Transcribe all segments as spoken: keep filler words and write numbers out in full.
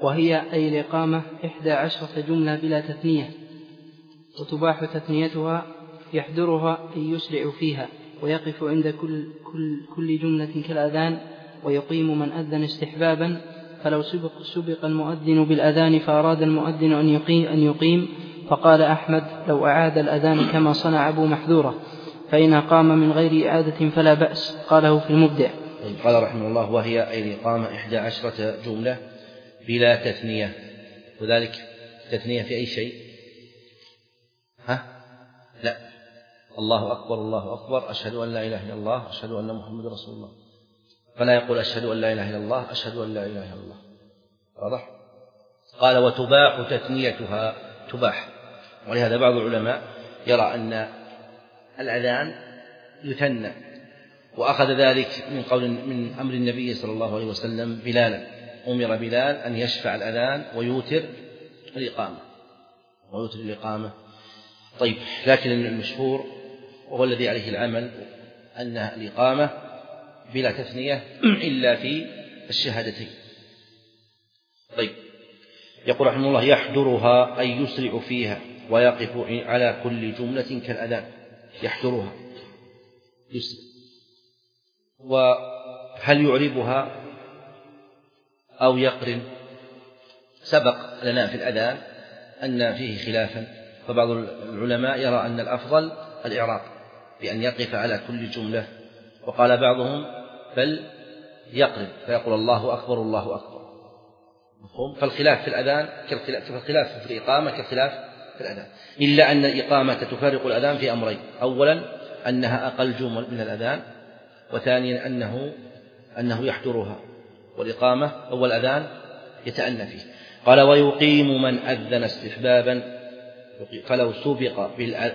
وهي أي الإقامة إحدى عشرة جملة بلا تثنية، وتباح تثنيتها يحضرها أي يسرع فيها، ويقف عند كل, كل, كل جملة كالأذان، ويقيم من أذن استحبابا، فلو سبق, سبق المؤذن بالأذان فأراد المؤذن أن يقيم, أن يقيم فقال أحمد لو أعاد الأذان كما صنع أبو محذورة، فإن أقام من غير إعادة فلا بأس. قاله في المبدع. قال رحمه الله: وهي أي الإقامة إحدى عشرة جملة بلا تثنية، وذلك تثنية في أي شيء؟ ها؟ لا، الله أكبر الله أكبر أشهد أن لا إله إلا الله أشهد أن محمد رسول الله، فلا يقول أشهد أن لا إله إلا الله أشهد أن لا إله إلا الله. واضح؟ قال: وتباح تثنيتها، تباح. ولهذا بعض العلماء يرى أن الأذان يثنى، وأخذ ذلك من قول من أمر النبي صلى الله عليه وسلم بلالا، أمر بلال أن يشفع الأذان ويوتر الإقامة ويوتر الإقامة. طيب، لكن المشهور وهو الذي عليه العمل أن الإقامة بلا تثنية إلا في الشهادتين. طيب، يقول رحمه الله: يحضرها أي يسرع فيها، ويقف على كل جملة كالأذان. يحضرها يسرع. وهل يعربها أو يقرن؟ سبق لنا في الأذان أن فيه خلافا، فبعض العلماء يرى أن الأفضل الإعراب بأن يقف على كل جملة، وقال بعضهم بل يقرن فيقول الله أكبر الله أكبر. مفهوم؟ فالخلاف في الأذان كالخلاف في الإقامة كالخلاف في الأذان، إلا أن الإقامة تفارق الأذان في أمرين: أولا أنها أقل جمل من الأذان، وثانيا أنه أنه يحضرها، والإقامة أو الأذان يتأنى فيه. قال: ويقيم من أذن استحبابا، فلو سبق,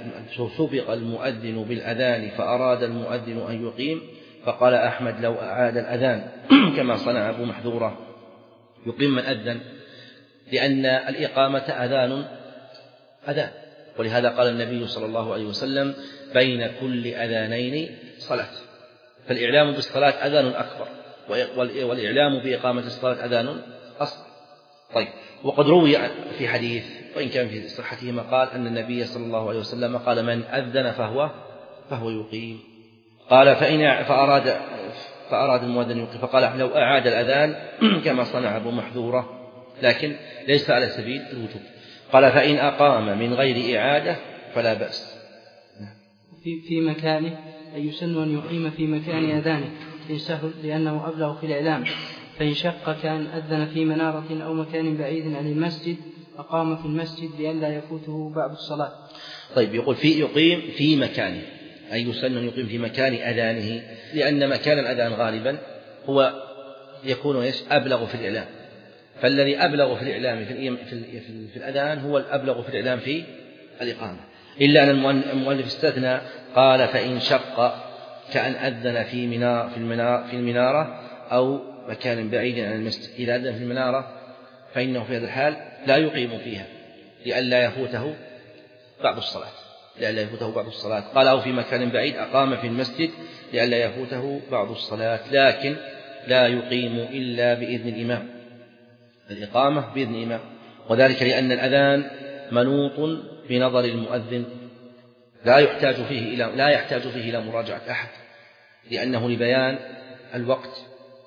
سبق المؤذن بالأذان فأراد المؤذن أن يقيم فقال أحمد لو أعاد الأذان كما صنع أبو محذورة، يقيم من أذن، لأن الإقامة أذان أذان، ولهذا قال النبي صلى الله عليه وسلم: بين كل أذانين صلاة. فالإعلام بالصلاة أذان أكبر، والإعلام بإقامة الصلاة أذان أصغر. طيب، وقد روي في حديث وإن كان في صحته مقال أن النبي صلى الله عليه وسلم قال: من أذن فهو فهو يقيم. قال: فإن فأراد فأراد المؤذن يقيم فقال: لو أعاد الأذان كما صنع أبو محذورة، لكن ليس على سبيل الوجوب. قال: فإن أقام من غير إعادة فلا بأس. في في مكانه أي يسن أن يقيم في مكان أذانه إن سهل، لأنه أبلغ في الإعلام. فإن شق كان أذن في منارة أو مكان بعيد عن المسجد أقام في المسجد لئلا يفوته بعد الصلاة. طيب، يقول في يقيم في مكانه أي يسن أن يقيم في مكان أذانه، لأن مكان الأذان غالبا هو يكون أبلغ في الإعلام، فالذي أبلغ في الإعلام في, في, في الأذان هو الأبلغ في الإعلام في الإقامة، إلا أن المؤلف استثنى قال: فإن شق كأن أذن في منار في المنار في المنارة أو مكان بعيد عن المسجد. إذا أذن في المنارة فإنه في هذا الحال لا يقيم فيها لئلا يفوته بعد الصلاة لئلا يفوته بعد الصلاة. قال: أو في مكان بعيد أقام في المسجد لئلا يفوته بعد الصلاة، لكن لا يقيم إلا بإذن الإمام، الإقامة بإذن الإمام، وذلك لأن الأذان منوط بنظر المؤذن، لا يحتاج فيه إلى لا يحتاج فيه إلى مراجعة أحد، لأنه لبيان الوقت،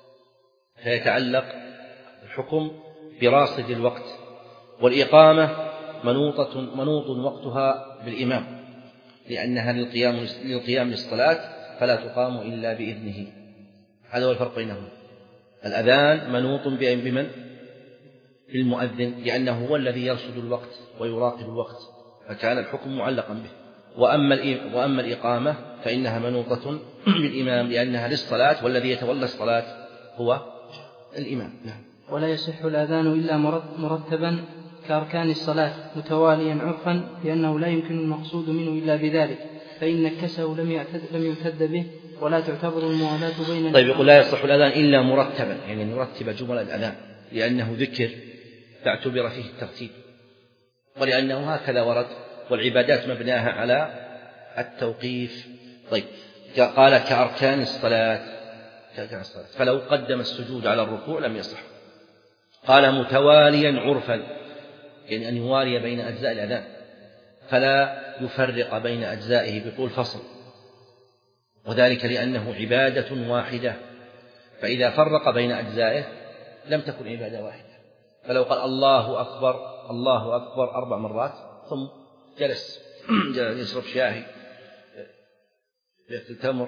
فيتعلق الحكم براصد الوقت. والإقامة منوطة منوط وقتها بالإمام، لأنها للقيام للقيام للصلاة فلا تقام إلا بإذنه. هذا هو الفرق بينهما. الأذان منوط بمن؟ بالمؤذن، لأنه هو الذي يرصد الوقت ويراقب الوقت، فكان الحكم معلقا به. وأما وأما الإقامة فإنها منوطة بالإمام، لأنها للصلاة، والذي يتولى الصلاة هو الإمام. نعم. ولا يصح الأذان إلا مرتبا كأركان الصلاة متواليا عرفا، لأنه لا يمكن المقصود منه إلا بذلك، فإن نكسه لم يعتد لم يعتد به ولا تعتبر الموالاة بين. طيب، يقول لا يصح الأذان إلا مرتبا، يعني نرتب جمل الأذان، لأنه ذكر فاعتبر فيه الترتيب، ولأنه هكذا ورد، والعبادات مبناها على التوقيف. طيب، قال كأركان الصلاة، كأركان الصلاة، فلو قدم السجود على الركوع لم يصح، قال متواليا عرفا، يعني أن يوالي بين أجزاء الأذان فلا يفرق بين أجزائه بطول فصل، وذلك لأنه عبادة واحدة، فإذا فرق بين أجزائه لم تكن عبادة واحدة. فلو قال الله أكبر الله أكبر أربع مرات ثم جلس يشرب شاهي يأكل تمر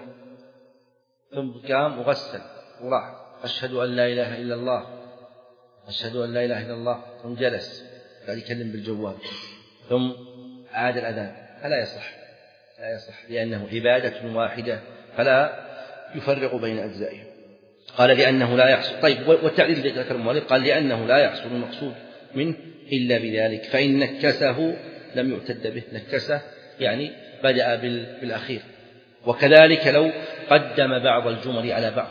ثم قام وغسل وراح أشهد أن لا إله إلا الله أشهد أن لا إله إلا الله ثم جلس قاعد يكلم بالجوال ثم عاد الأذان فلا يصح لا يصح لأنه عبادة واحدة فلا يفرق بين أجزائه. قال لأنه لا يحصل. طيب والتعليل ذكر المؤلف قال لأنه لا يحصل المقصود منه إلا بذلك، فإن نكسه لم يعتد به. نكسه يعني بدأ بالأخير. وكذلك لو قدم بعض الجمل على بعض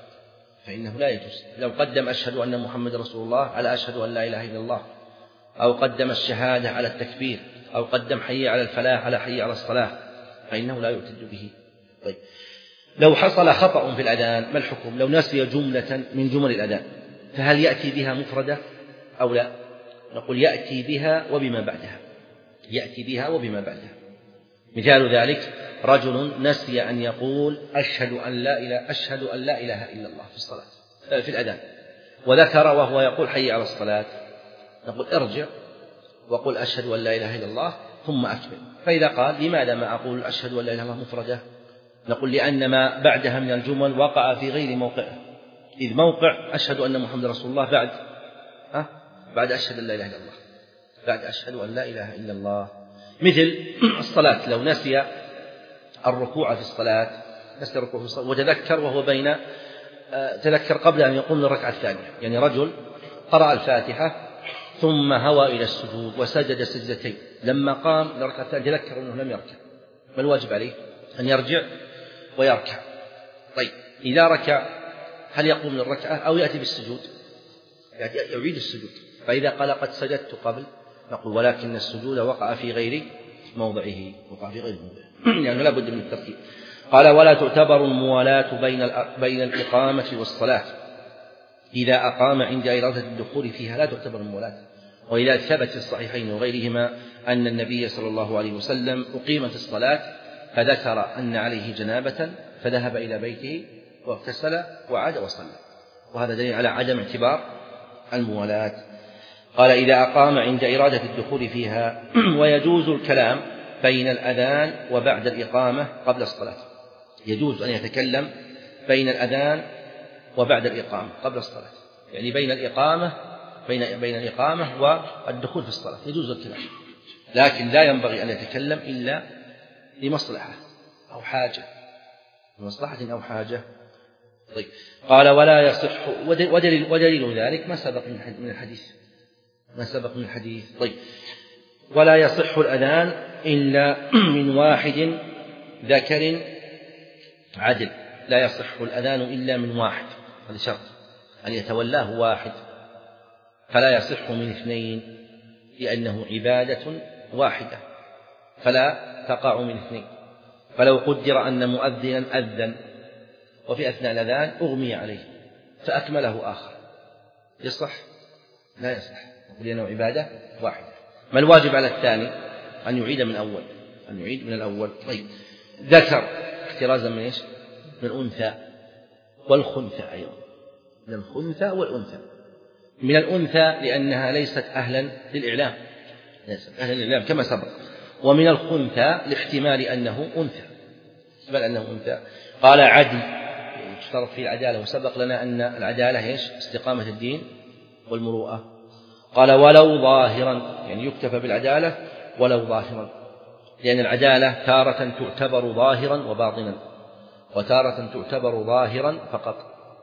فإنه لا يجوز. لو قدم أشهد أن محمد رسول الله على أشهد أن لا إله إلا الله، أو قدم الشهادة على التكبير، أو قدم حي على الفلاح على حي على الصلاة، فإنه لا يعتد به. طيب لو حصل خطأ في الأذان ما الحكم؟ لو نسي جملة من جمل الأذان فهل يأتي بها مفردة أو لا؟ نقول يأتي بها وبما بعدها يأتي بها وبما بعدها. مثال ذلك رجل نسي أن يقول أشهد أن لا إله أشهد أن لا إله إلا الله في الصلاة في الأذان، وذكر وهو يقول حي على الصلاة، نقول ارجع وقل أشهد أن لا إله إلا الله ثم أكمل. فإذا قال لماذا ما أقول أشهد أن لا إله إلا الله مفردة؟ نقول لأن ما بعدها من الجمل وقع في غير موقعه، إذ موقع أشهد أن محمد رسول الله بعد أه؟ بعد أشهد أن لا إله إلا الله بعد أشهد أن لا إله إلا الله. مثل الصلاة لو نسي الركوع في الصلاة نسي الركوع في الصلاة وتذكر وهو بين تذكر قبل أن يقوم للركعة الثانية، يعني رجل قرأ الفاتحة ثم هوى إلى السجود وسجد سجدتين، لما قام للركعة الثانية تذكر أنه لم يركع، ما الواجب عليه؟ أن يرجع ويركع. طيب إذا ركع هل يقوم للركعة أو يأتي بالسجود؟ يعني يعيد السجود. فإذا قال قد سجدت قبل نقول ولكن السجود وقع في غير موضعه وقع في غير موضعه يعني لا بد من الترتيب. قال ولا تعتبر الموالاة بين بين الإقامة والصلاة، إذا أقام عند إرادة الدخول فيها لا تعتبر الموالاة. وإذا ثبت في الصحيحين وغيرهما أن النبي صلى الله عليه وسلم أقيمت الصلاة فذكر أن عليه جنابة فذهب إلى بيته واغتسل وعاد وصلى، وهذا دليل على عدم اعتبار الموالاة. قال إذا أقام عند إرادة الدخول فيها ويجوز الكلام بين الأذان وبعد الإقامة قبل الصلاة، يجوز أن يتكلم بين الأذان وبعد الإقامة قبل الصلاة، يعني بين الإقامة بين بين الإقامة والدخول في الصلاة يجوز الكلام، لكن لا ينبغي أن يتكلم إلا لمصلحة أو حاجة لمصلحة أو حاجة. طيب قال ولا يصح. ودليل, ودليل ذلك ما سبق من الحديث ما سبق من الحديث. طيب ولا يصح الأذان إلا من واحد ذكر عدل، لا يصح الأذان إلا من واحد، هذا شرط أن يتولاه واحد، فلا يصح من اثنين لأنه عبادة واحدة فلا تقع من اثنين. فلو قدر أن مؤذنا أذن وفي أثناء الأذان أغمي عليه فأكمله آخر يصح؟ لا يصح، لأنه عبادة واحدة. ما الواجب على الثاني؟ أن يعيد من الأول أن يعيد من الأول. طيب ذكر احترازا من إيش؟ من الأنثى والخنثى أيضا، من الخنثى والأنثى. من الأنثى لأنها ليست أهلا للإعلام ليست أهلا للإعلام كما سبق، ومن الخنثى لاحتمال أنه أنثى بل أنه أنثى. قال عدل يشترط فيه العدالة، وسبق لنا أن العدالة إيش؟ استقامة الدين والمروءة. قال ولو ظاهرا، يعني يكتفى بالعدالة ولو ظاهرا، لأن العدالة تارة تعتبر ظاهرا وباطنا وتارة تعتبر ظاهرا فقط.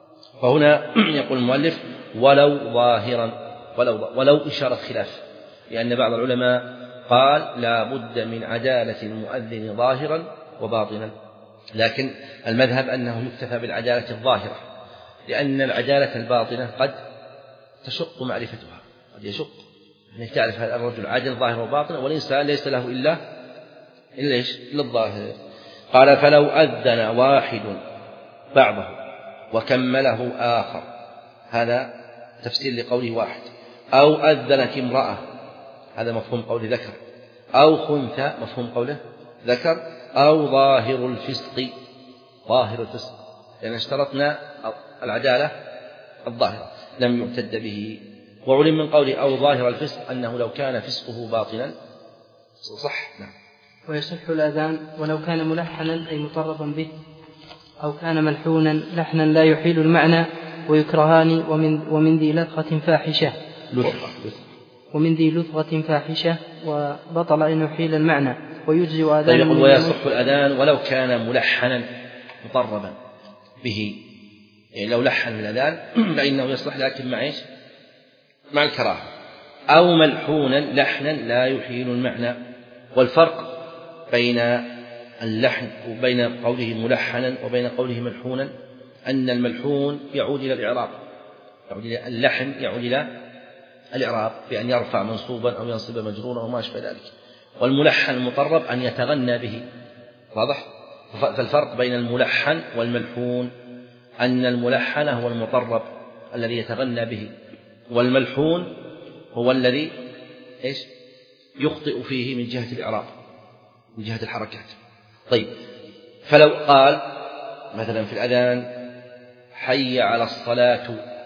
فهنا يقول المؤلف ولو ظاهرا ولو, ولو إشارة خلاف، لأن بعض العلماء قال لا بد من عدالة المؤذن ظاهرا وباطنا، لكن المذهب أنه يكتفى بالعدالة الظاهرة، لأن العدالة الباطنة قد تشق معرفتها، قد يشق أنك تعرف هذا الرجل عادل ظاهر وباطن، والإنسان ليس له إلا إلا إيش؟ إلا الظاهر. قال فلو أذن واحد بعضه وكمله آخر، هذا تفسير لقوله واحد، أو أذنت امرأة هذا مفهوم قوله ذكر، أو خنثى مفهوم قوله ذكر، أو ظاهر الفسق ظاهر الفسق لأن اشترطنا العدالة الظاهرة لم يعتد به. وعلم من قوله أو ظاهر الفسق أنه لو كان فسقه باطلا صح. نعم. ويصح الأذان ولو كان ملحنا أي مطربا به، أو كان ملحونا لحنا لا يحيل المعنى، ويكرهان ومن, ومن ذي لثغة فاحشة ومن ذي لثغة فاحشة وبطل أن يحيل المعنى ويجزي أذان. يقول ويصح الأذان ولو كان ملحنا مطربا به، يعني لو لحن الأذان فإنه يصلح لكن مع إيش؟ مع الكراهة. أو ملحونا لحنا لا يحيل المعنى. والفرق بين اللحن وبين قوله ملحنا وبين قوله ملحونا أن الملحون يعود إلى الإعراب، يعود إلى اللحن يعود إلى الإعراب بأن يرفع منصوبا أو ينصب مجرورا وما أشبه ذلك، والملحن المطرب أن يتغنى به. واضح؟ فالفرق بين الملحن والملحون أن الملحن هو المطرب الذي يتغنى به، والملحون هو الذي إيش؟ يخطئ فيه من جهة الإعراب من جهة الحركات. طيب، فلو قال مثلا في الأذان حي على الصلاة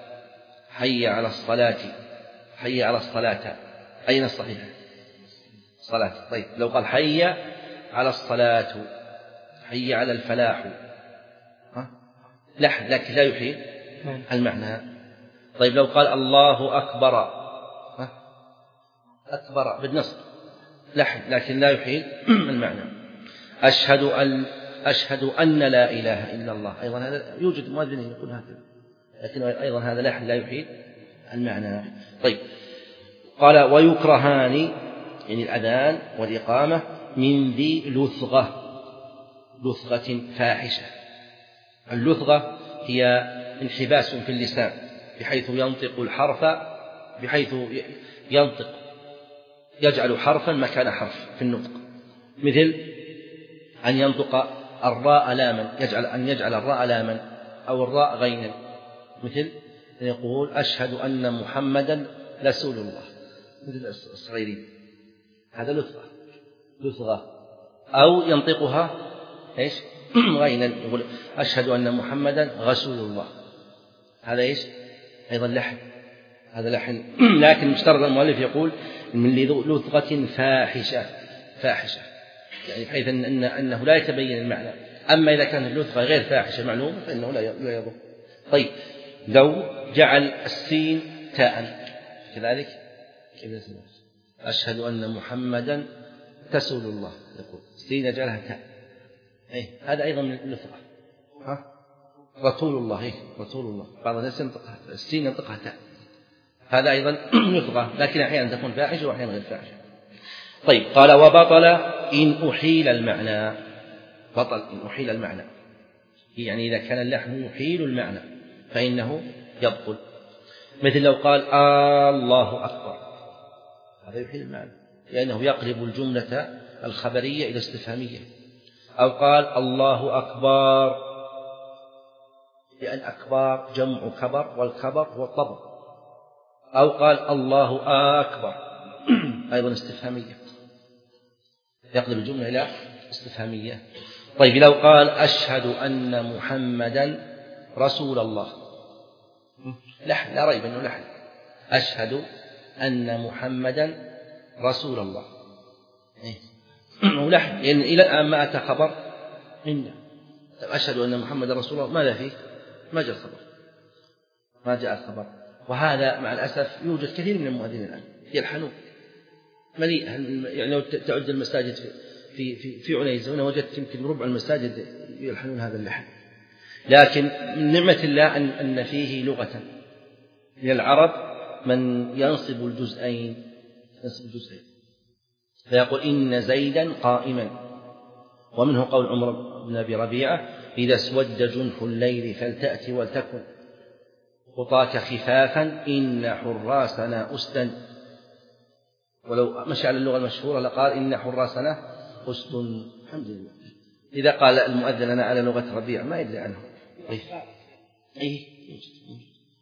حي على الصلاة حي على الصلاة، أين الصحيح؟ صلاة. طيب، لو قال حي على الصلاة حي على الفلاح ها؟ لحن لكن لا يحيل المعنى. طيب، لو قال الله أكبر ها؟ أكبر بالنصب لحن لكن لا يحيل المعنى. أشهد أن أشهد أن لا إله إلا الله، أيضا هذا يوجد مؤذن يقول هكذا، لكن أيضا هذا لحن لا يحيل المعنى. طيب، قال ويكرهان يعني الأذان والإقامة من ذي لثغة لثغة فاحشة. اللثغة هي انحباس في اللسان بحيث ينطق الحرف بحيث ينطق يجعل حرفا مكان حرف في النطق، مثل أن ينطق الراء لاما يجعل أن يجعل الراء لاما أو الراء غينا، مثل أن يقول أشهد أن محمدا رسول الله مثل الصغيرين، هذا لثغة لثغة. أو ينطقها إيش غينا يقول أشهد أن محمدا رسول الله، هذا إيش أيضا لحن هذا لحن لكن مشترط المؤلف يقول من لثغة فاحشة فاحشة يعني بحيث أن أن أنه لا يتبين المعنى. أما إذا كانت اللثغة غير فاحشة معلومة فإنه لا يضر. طيب، لو جعل السين تاء كذلك أشهد أن محمدا رسول الله يقول السين جعلها تاء، إيه هذا أيضا من اللثغة. ها رسول الله إيه رسول الله بعض الناس ينطقها السين ينطقها تاء، هذا أيضا لثغة لكن أحيانا تكون فاحشة وأحيانا غير فاحشة. طيب، قال وبطل إن أحيل المعنى. بطل إن أحيل المعنى يعني إذا كان اللحن يحيل المعنى فإنه يبطل، مثل لو قال آه الله أكبر، هذا يحيل المعنى لأنه يقلب الجملة الخبرية إلى استفهامية. أو قال الله أكبر لأن أكبر جمع كبر والكبر هو الطبر. أو قال الله أكبر أيضا استفهامية يقلب الجملة إلى استفهامية. طيب، لو قال أشهد أن محمدا رسول الله لحن لا ريب أنه لحن أشهد أن محمدا رسول الله إيه؟ لحن لأن إلى الآن ما أتى خبر منه. أشهد أن محمدا رسول الله ماذا فيه؟ ما جاء الخبر ما جاء الخبر. وهذا مع الأسف يوجد كثير من المؤذنين الآن يلحنون مليء. يعني لو تعد المساجد في في في عنيزة هنا وجدت يمكن ربع المساجد يلحنون هذا اللحن. لكن من نعمة الله أن أن فيه لغة للعرب من ينصب الجزئين ينصب الجزئين فيقول إن زيدا قائما. ومنه قول عمر بن أبي ربيعة إذا اسود جنح الليل فلتأتي ولتكن خطاك خفافا إن حراسنا أسدا. ولو مشى على اللغة المشهورة لقال إن حراسنا أسد. الحمد لله. إذا قال المؤذن أنا على لغة ربيع ما يدري عنه. طيب. أي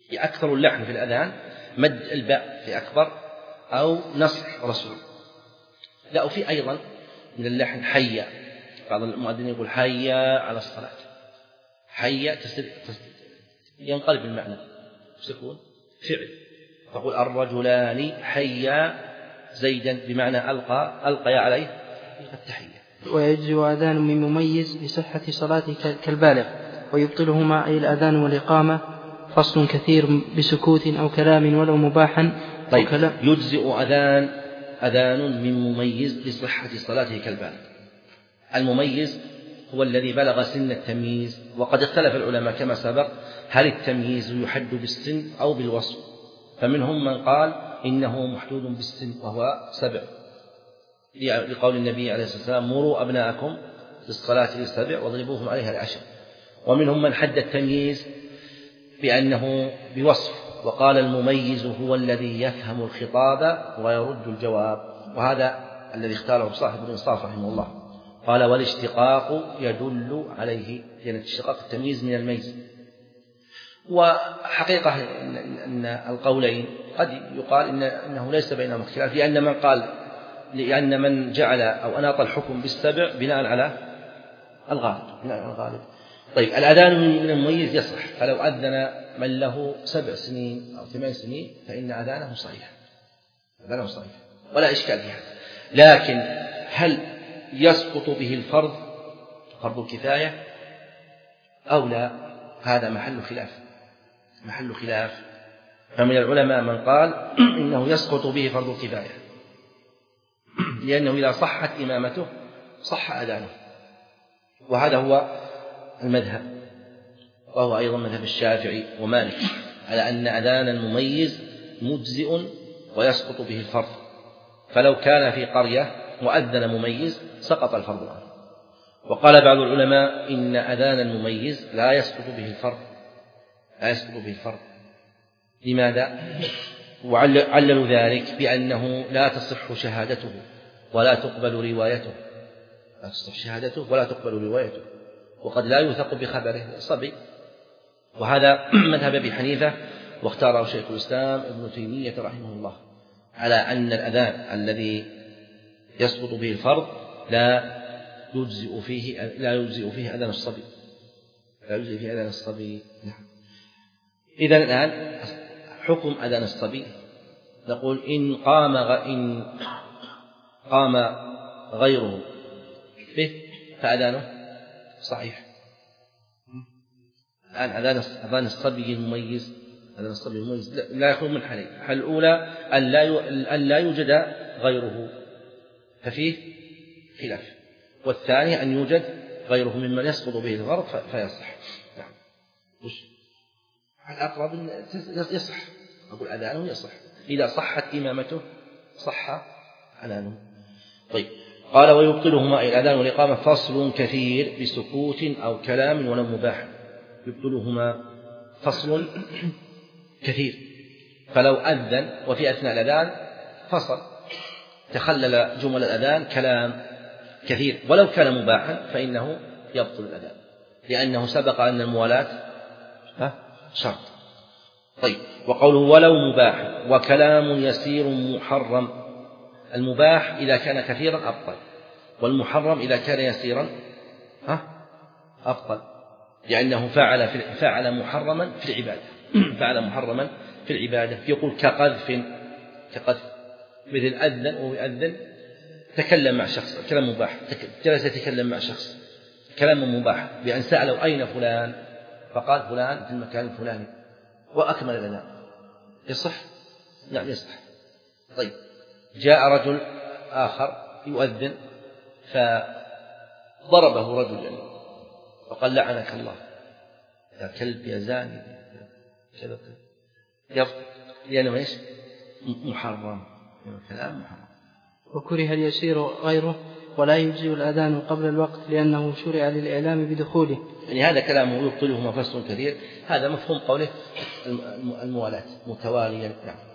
أكثر اللحن في الأذان مد الباء في أكبر أو نصر رسول. لا، وفي أيضا من اللحن حي، بعض المؤذنين يقول حي على الصلاة، حي ينقلب المعنى سكون فعل، فقول الرجلان حي زيدا بمعنى ألقى ألقى عليه التحية. ويجزئ أذان من مميز بصحة صلاته كالبالغ، ويبطلهما أي الأذان والإقامة فصل كثير بسكوت أو كلام ولو مباحا. طيب، يجزئ أذان أذان من مميز بصحة صلاته كالبالغ. المميز هو الذي بلغ سن التمييز، وقد اختلف العلماء كما سبق هل التمييز يحد بالسن أو بالوصف، فمنهم من قال إنه محدود بالسن وهو سبع، لقول النبي عليه الصلاة والسلام مروا أبناءكم للصلاة للسبع واضربوهم عليها العشر. ومنهم من حد التمييز بأنه بوصف، وقال المميز هو الذي يفهم الخطاب ويرد الجواب، وهذا الذي اختاره صاحب الإنصاف رحمه الله، قال والاشتقاق يدل عليه، لأن اشتقاق التمييز من الميز. وحقيقة أن القولين قد يقال إن أنه ليس بينهم اختلاف، لأن من قال لأن من جعل أو أناط الحكم بالسبع بناء على الغالب بناء على الغالب. طيب، الأذان من المميز يصح، فلو أذن من له سبع سنين أو ثمان سنين فإن أذانه صحيح، أذانه صحيح ولا إشكال في هذا. لكن هل يسقط به الفرض فرض الكفاية أو لا؟ هذا محل خلاف محل خلاف فمن العلماء من قال إنه يسقط به فرض الكفاية، لأنه إذا صحت إمامته صح أذانه، وهذا هو المذهب، وهو أيضا مذهب الشافعي ومالك، على أن أذان المميز مجزئ ويسقط به الفرض. فلو كان في قرية مؤذن مميز سقط الفرض عنه. وقال بعض العلماء إن أذان المميز لا يسقط به الفرض لا يسقط به الفرض لماذا؟ وعللوا ذلك بأنه لا تصح شهادته ولا تقبل روايته لا تصح شهادته ولا تقبل روايته، وقد لا يوثق بخبره صبي. وهذا مذهب أبي حنيفة، واختاره شيخ الإسلام ابن تيمية رحمه الله، على أن الأذان الذي يسقط به الفرض لا يجزئ فيه لا يجزئ فيه أذان الصبي لا يجزئ فيه أذان الصبي. إذن الآن حكم أذان الصبي نقول إن قام إن قام غيره به فأذانه صحيح. الآن أذان الصبي المميز أذان الصبي المميز لا يخلو من حالين: الحالة الأولى أن لا يوجد غيره ففيه خلاف، والثانية أن يوجد غيره ممن يسقط به الفرض فيصح. نعم، الأقرب يصح، أقول أذانه يصح إذا صحت إمامته صح أذانه. طيب، قال ويبطلهما أي الأذان والإقامة فصل كثير بسكوت أو كلام ولو مباح. يبطلهما فصل كثير، فلو أذن وفي أثناء الأذان فصل تخلل جمل الأذان كلام كثير ولو كان مباحا فإنه يبطل الأذان، لأنه سبق أن الموالاة شرط. طيب، وقوله ولو مباح وكلام يسير محرم، المباح إذا كان كثيرا أبطل، والمحرم إذا كان يسيرا أبطل، لأنه فعل فعل محرما في العبادة فعل محرما في العبادة. يقول كقذف كقذف مثل أذن ويؤذن تكلم مع شخص كلام مباح، جلس يتكلم مع شخص كلام مباح بأن سألوا أين فلان فقال فلان في المكان الفلاني وأكمل الأذان، يصح؟ نعم يصح. طيب، جاء رجل آخر يؤذن فضربه رجل يعني وقال لعنك الله يا كلب يا زاني كذا يبطل، لأنه ايش؟ محرم، كلام محرم. وكره اليسير غيره ولا يجزئ الأذان قبل الوقت لأنه شرع للإعلام بدخوله. يعني هذا كلامه يبطله مفصل كثير، هذا مفهوم قوله الموالاة متواليا. نعم.